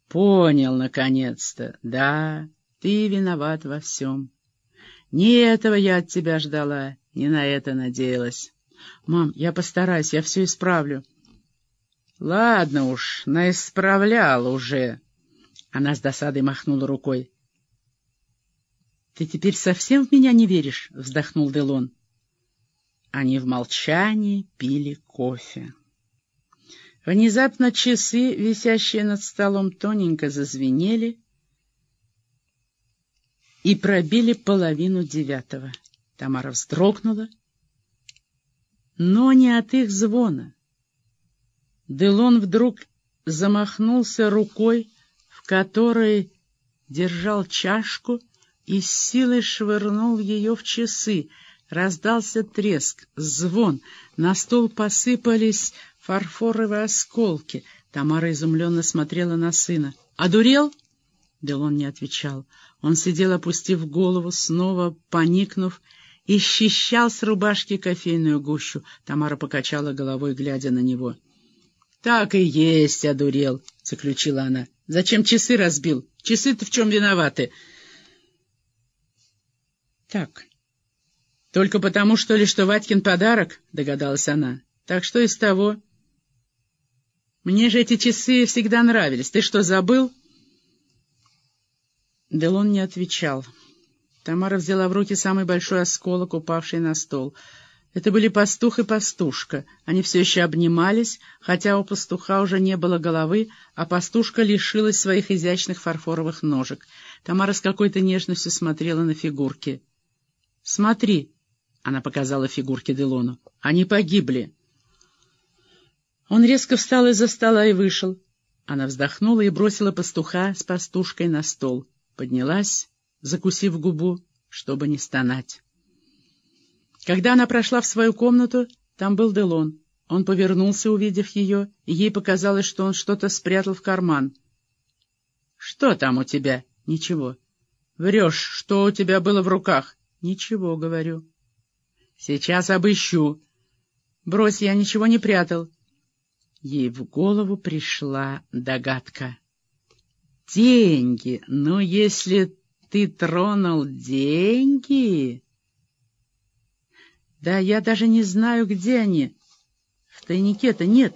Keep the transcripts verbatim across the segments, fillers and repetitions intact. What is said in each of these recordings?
Понял, наконец-то. Да, ты виноват во всем. Не этого я от тебя ждала, не на это надеялась. Мам, я постараюсь, я все исправлю. Ладно уж, наисправлял уже. Она с досадой махнула рукой. Ты теперь совсем в меня не веришь? Вздохнул Делон. Они в молчании пили кофе. Внезапно часы, висящие над столом, тоненько зазвенели и пробили половину девятого. Тамара вздрогнула, но не от их звона. Делон вдруг замахнулся рукой, в которой держал чашку, и с силой швырнул ее в часы. Раздался треск, звон, на стол посыпались фарфоровые осколки. Тамара изумленно смотрела на сына. «Одурел?» Делон не отвечал. Он сидел, опустив голову, снова поникнув, и счищал с рубашки кофейную гущу. Тамара покачала головой, глядя на него. «Так и есть, одурел», — заключила она. «Зачем часы разбил? Часы-то в чем виноваты?» «Так, только потому, что ли, что Ватькин подарок?» — догадалась она. «Так что из того? Мне же эти часы всегда нравились. Ты что, забыл?» Делон не отвечал. Тамара взяла в руки самый большой осколок, упавший на стол. Это были пастух и пастушка. Они все еще обнимались, хотя у пастуха уже не было головы, а пастушка лишилась своих изящных фарфоровых ножек. Тамара с какой-то нежностью смотрела на фигурки. «Смотри», — она показала фигурки Делону, — «они погибли». Он резко встал из-за стола и вышел. Она вздохнула и бросила пастуха с пастушкой на стол. Поднялась, закусив губу, чтобы не стонать. Когда она прошла в свою комнату, там был Делон. Он повернулся, увидев ее, и ей показалось, что он что-то спрятал в карман. «Что там у тебя?» «Ничего». «Врешь, что у тебя было в руках?» «Ничего, — говорю». «Сейчас обыщу». «Брось, я ничего не прятал». Ей в голову пришла догадка. «Деньги! Ну, если ты тронул деньги...» «Да я даже не знаю, где они. В тайнике-то нет».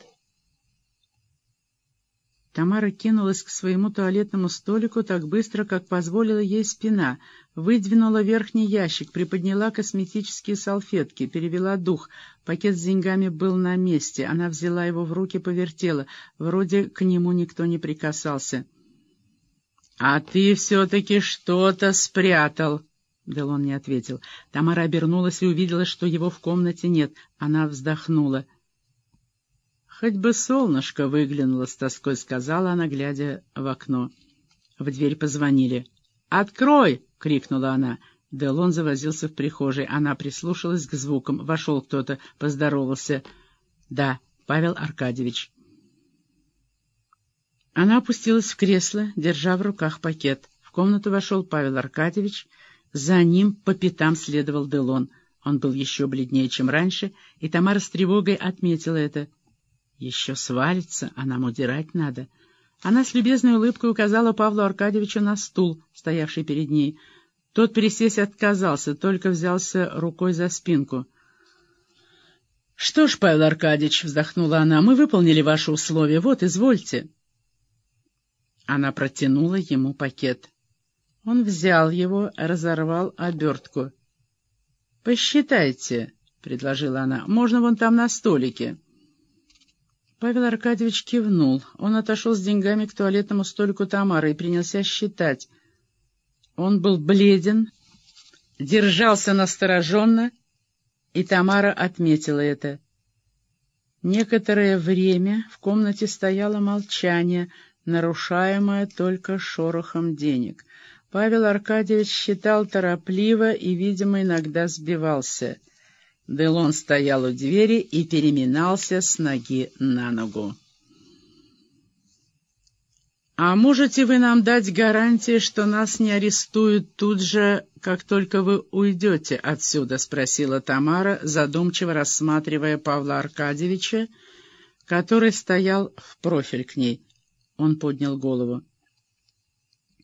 Тамара кинулась к своему туалетному столику так быстро, как позволила ей спина, выдвинула верхний ящик, приподняла косметические салфетки, перевела дух. Пакет с деньгами был на месте. Она взяла его в руки, повертела. Вроде к нему никто не прикасался. «А ты все-таки что-то спрятал!» Делон не ответил. Тамара обернулась и увидела, что его в комнате нет. Она вздохнула. «Хоть бы солнышко выглянуло с тоской», — сказала она, глядя в окно. В дверь позвонили. «Открой!» — крикнула она. Делон завозился в прихожей. Она прислушалась к звукам. Вошел кто-то, поздоровался. «Да, Павел Аркадьевич». Она опустилась в кресло, держа в руках пакет. В комнату вошел Павел Аркадьевич. За ним по пятам следовал Делон. Он был еще бледнее, чем раньше, и Тамара с тревогой отметила это. Еще свалится, а нам удирать надо. Она с любезной улыбкой указала Павлу Аркадьевичу на стул, стоявший перед ней. Тот присесть отказался, только взялся рукой за спинку. — Что ж, Павел Аркадьевич, — вздохнула она, — мы выполнили ваши условия. Вот, извольте. Она протянула ему пакет. Он взял его, разорвал обертку. — Посчитайте, — предложила она, — можно вон там на столике. Павел Аркадьевич кивнул. Он отошел с деньгами к туалетному столику Тамары и принялся считать. Он был бледен, держался настороженно, и Тамара отметила это. Некоторое время в комнате стояло молчание, нарушаемое только шорохом денег. Павел Аркадьевич считал торопливо и, видимо, иногда сбивался. Делон стоял у двери и переминался с ноги на ногу. «А можете вы нам дать гарантии, что нас не арестуют тут же, как только вы уйдете отсюда?» — спросила Тамара, задумчиво рассматривая Павла Аркадьевича, который стоял в профиль к ней. Он поднял голову.